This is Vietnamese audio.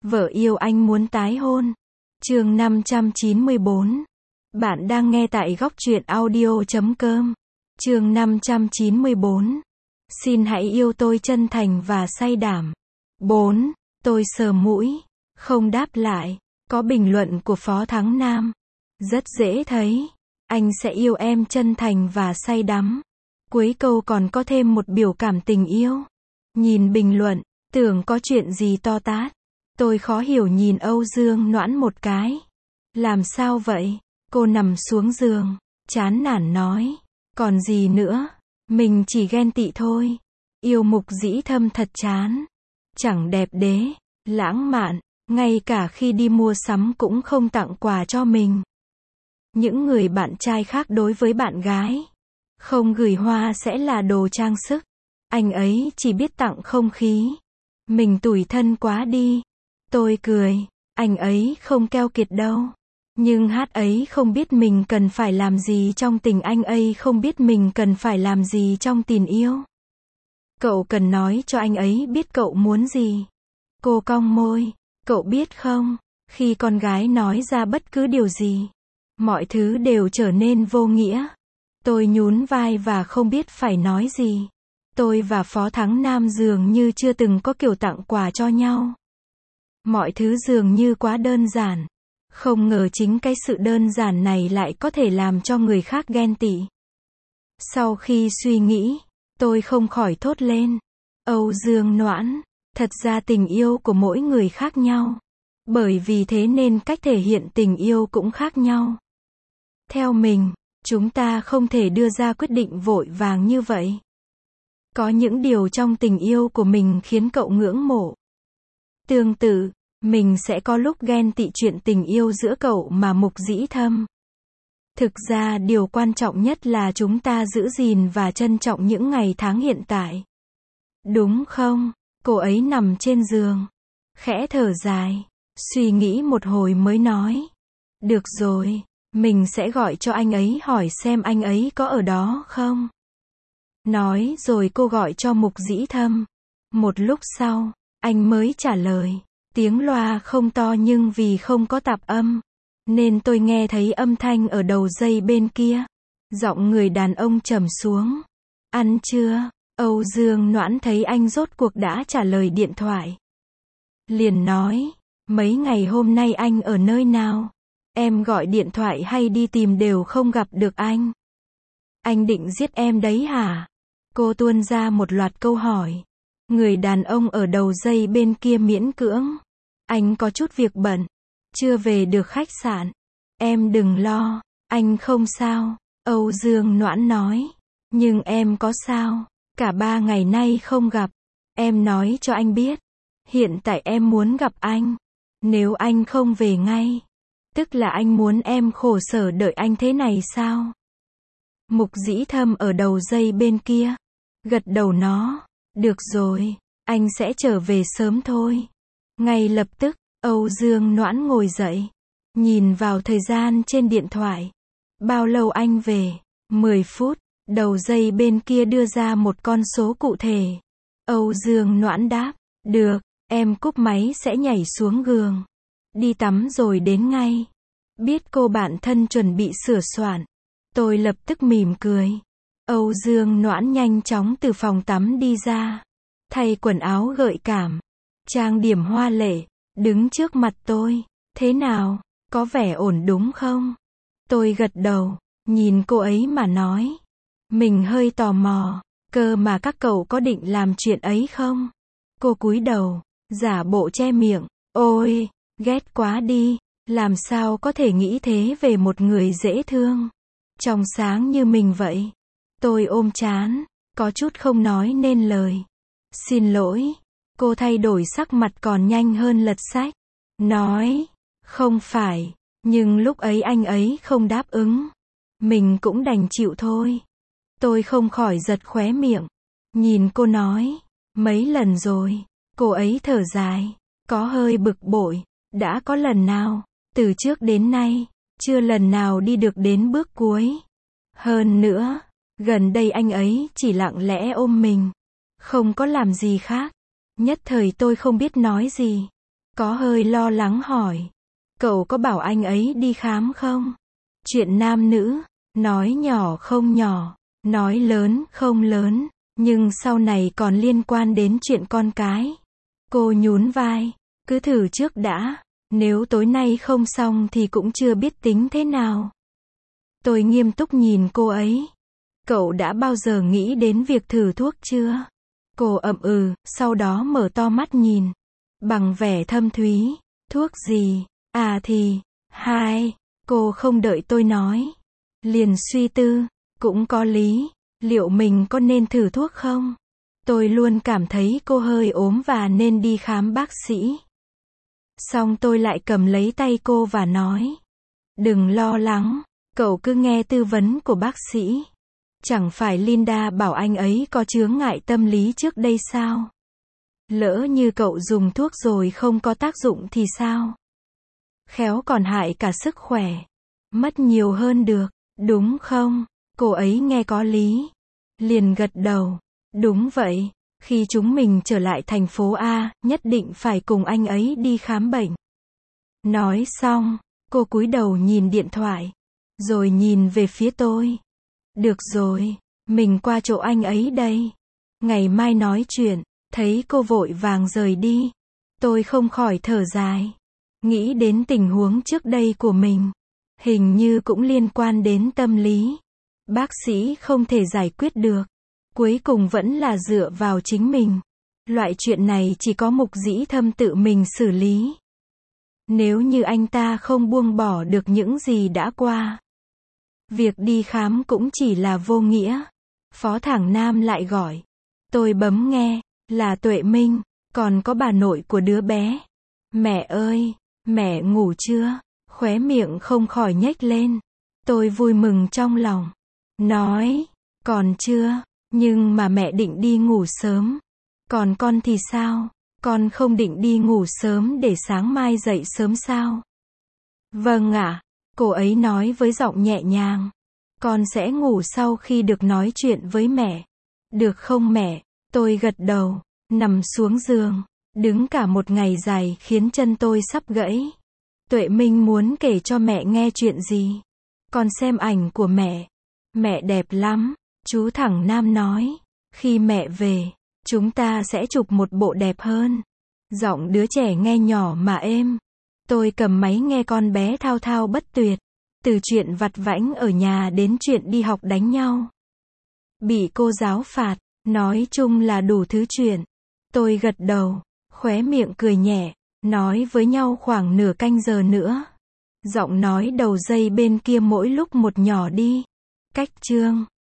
Vợ yêu anh muốn tái hôn. Chương 594. Bạn đang nghe tại góc truyện audio.com. Chương 594. Xin hãy yêu tôi chân thành và say đảm. 4. Tôi sờ mũi, không đáp lại. Có bình luận của Phó Thắng Nam. Rất dễ thấy. Anh sẽ yêu em chân thành và say đắm. Cuối câu còn có thêm một biểu cảm tình yêu. Nhìn bình luận, tưởng có chuyện gì to tát. Tôi khó hiểu nhìn Âu Dương Noãn một cái. Làm sao vậy? Cô nằm xuống giường, chán nản nói. Còn gì nữa? Mình chỉ ghen tị thôi. Yêu Mục Dĩ Thâm thật chán. Chẳng đẹp đẽ, lãng mạn, ngay cả khi đi mua sắm cũng không tặng quà cho mình. Những người bạn trai khác đối với bạn gái, không gửi hoa sẽ là đồ trang sức. Anh ấy chỉ biết tặng không khí. Mình tủi thân quá đi. Tôi cười, anh ấy không keo kiệt đâu. Nhưng hát ấy không biết mình cần phải làm gì trong tình, anh ấy không biết mình cần phải làm gì trong tình yêu. Cậu cần nói cho anh ấy biết cậu muốn gì. Cô cong môi, cậu biết không, khi con gái nói ra bất cứ điều gì, mọi thứ đều trở nên vô nghĩa. Tôi nhún vai và không biết phải nói gì. Tôi và Phó Thắng Nam dường như chưa từng có kiểu tặng quà cho nhau. Mọi thứ dường như quá đơn giản. Không ngờ chính cái sự đơn giản này lại có thể làm cho người khác ghen tị. Sau khi suy nghĩ, tôi không khỏi thốt lên. Âu Dương Noãn, thật ra tình yêu của mỗi người khác nhau. Bởi vì thế nên cách thể hiện tình yêu cũng khác nhau. Theo mình, chúng ta không thể đưa ra quyết định vội vàng như vậy. Có những điều trong tình yêu của mình khiến cậu ngưỡng mộ. Tương tự, mình sẽ có lúc ghen tị chuyện tình yêu giữa cậu mà Mục Dĩ Thâm. Thực ra điều quan trọng nhất là chúng ta giữ gìn và trân trọng những ngày tháng hiện tại. Đúng không? Cô ấy nằm trên giường, khẽ thở dài, suy nghĩ một hồi mới nói. Được rồi, mình sẽ gọi cho anh ấy hỏi xem anh ấy có ở đó không. Nói rồi cô gọi cho Mục Dĩ Thâm. Một lúc sau, anh mới trả lời. Tiếng loa không to nhưng vì không có tạp âm, nên tôi nghe thấy âm thanh ở đầu dây bên kia. Giọng người đàn ông trầm xuống. Ăn chưa? Âu Dương Noãn thấy anh rốt cuộc đã trả lời điện thoại. Liền nói, mấy ngày hôm nay anh ở nơi nào? Em gọi điện thoại hay đi tìm đều không gặp được anh. Anh định giết em đấy hả? Cô tuôn ra một loạt câu hỏi. Người đàn ông ở đầu dây bên kia miễn cưỡng. Anh có chút việc bận, chưa về được khách sạn. Em đừng lo, anh không sao. Âu Dương Noãn nói. Nhưng em có sao? Cả 3 ngày nay không gặp. Em nói cho anh biết. Hiện tại em muốn gặp anh. Nếu anh không về ngay, tức là anh muốn em khổ sở đợi anh thế này sao? Mục Dĩ Thâm ở đầu dây bên kia gật đầu nó. Được rồi, anh sẽ trở về sớm thôi. Ngay lập tức, Âu Dương Noãn ngồi dậy, nhìn vào thời gian trên điện thoại. Bao lâu anh về? 10 phút. Đầu dây bên kia đưa ra một con số cụ thể. Âu Dương Noãn đáp. Được, em cúp máy sẽ nhảy xuống giường. Đi tắm rồi đến ngay. Biết cô bạn thân chuẩn bị sửa soạn, tôi lập tức mỉm cười. Âu Dương Noãn nhanh chóng từ phòng tắm đi ra, thay quần áo gợi cảm, trang điểm hoa lệ, đứng trước mặt tôi. Thế nào, có vẻ ổn đúng không? Tôi gật đầu, nhìn cô ấy mà nói. Mình hơi tò mò, cơ mà các cậu có định làm chuyện ấy không? Cô cúi đầu, giả bộ che miệng. Ôi, ghét quá đi, làm sao có thể nghĩ thế về một người dễ thương, trong sáng như mình vậy? Tôi ôm trán, có chút không nói nên lời. Xin lỗi. Cô thay đổi sắc mặt còn nhanh hơn lật sách. Nói, không phải, nhưng lúc ấy anh ấy không đáp ứng. Mình cũng đành chịu thôi. Tôi không khỏi giật khóe miệng. Nhìn cô nói, mấy lần rồi. Cô ấy thở dài, có hơi bực bội. Đã có lần nào, từ trước đến nay, chưa lần nào đi được đến bước cuối. Hơn nữa, gần đây anh ấy chỉ lặng lẽ ôm mình, không có làm gì khác. Nhất thời tôi không biết nói gì. có hơi lo lắng hỏi. Cậu có bảo anh ấy đi khám không? Chuyện nam nữ, nói nhỏ không nhỏ, nói lớn không lớn, nhưng sau này còn liên quan đến chuyện con cái. Cô nhún vai, cứ thử trước đã, nếu tối nay không xong thì cũng chưa biết tính thế nào. Tôi nghiêm túc nhìn cô ấy. Cậu đã bao giờ nghĩ đến việc thử thuốc chưa? Cô ậm ừ, sau đó mở to mắt nhìn. Bằng vẻ thâm thúy, thuốc gì? À thì, cô không đợi tôi nói. Liền suy tư, cũng có lý, liệu mình có nên thử thuốc không? Tôi luôn cảm thấy cô hơi ốm và nên đi khám bác sĩ. Xong tôi lại cầm lấy tay cô và nói. Đừng lo lắng, cậu cứ nghe tư vấn của bác sĩ. Chẳng phải Linda bảo anh ấy có chướng ngại tâm lý trước đây sao? Lỡ như cậu dùng thuốc rồi không có tác dụng thì sao? Khéo còn hại cả sức khỏe. Mất nhiều hơn được, đúng không? Cô ấy nghe có lý. Liền gật đầu. Đúng vậy, khi chúng mình trở lại thành phố A, nhất định phải cùng anh ấy đi khám bệnh. Nói xong, cô cúi đầu nhìn điện thoại, rồi nhìn về phía tôi. Được rồi, mình qua chỗ anh ấy đây. Ngày mai nói chuyện. Thấy cô vội vàng rời đi, tôi không khỏi thở dài. Nghĩ đến tình huống trước đây của mình, hình như cũng liên quan đến tâm lý. Bác sĩ không thể giải quyết được, cuối cùng vẫn là dựa vào chính mình. Loại chuyện này chỉ có Mục Dĩ Thâm tự mình xử lý. Nếu như anh ta không buông bỏ được những gì đã qua, việc đi khám cũng chỉ là vô nghĩa. Phó Thảng Nam lại gọi. Tôi bấm nghe, là Tuệ Minh, còn có bà nội của đứa bé. Mẹ ơi, mẹ ngủ chưa? Khóe miệng không khỏi nhếch lên. Tôi vui mừng trong lòng. Nói, còn chưa, nhưng mà mẹ định đi ngủ sớm. Còn con thì sao? Con không định đi ngủ sớm để sáng mai dậy sớm sao? Vâng ạ, cô ấy nói với giọng nhẹ nhàng. Con sẽ ngủ sau khi được nói chuyện với mẹ. Được không mẹ? Tôi gật đầu, nằm xuống giường, đứng cả một ngày dài khiến chân tôi sắp gãy. Tuệ Minh muốn kể cho mẹ nghe chuyện gì? Con xem ảnh của mẹ. Mẹ đẹp lắm, chú Thẳng Nam nói. Khi mẹ về, chúng ta sẽ chụp một bộ đẹp hơn. Giọng đứa trẻ nghe nhỏ mà êm. Tôi cầm máy nghe con bé thao thao bất tuyệt. Từ chuyện vặt vãnh ở nhà đến chuyện đi học đánh nhau. Bị cô giáo phạt. Nói chung là đủ thứ chuyện. Tôi gật đầu, khóe miệng cười nhẹ, nói với nhau khoảng nửa canh giờ nữa. Giọng nói đầu dây bên kia mỗi lúc một nhỏ đi. Cách chương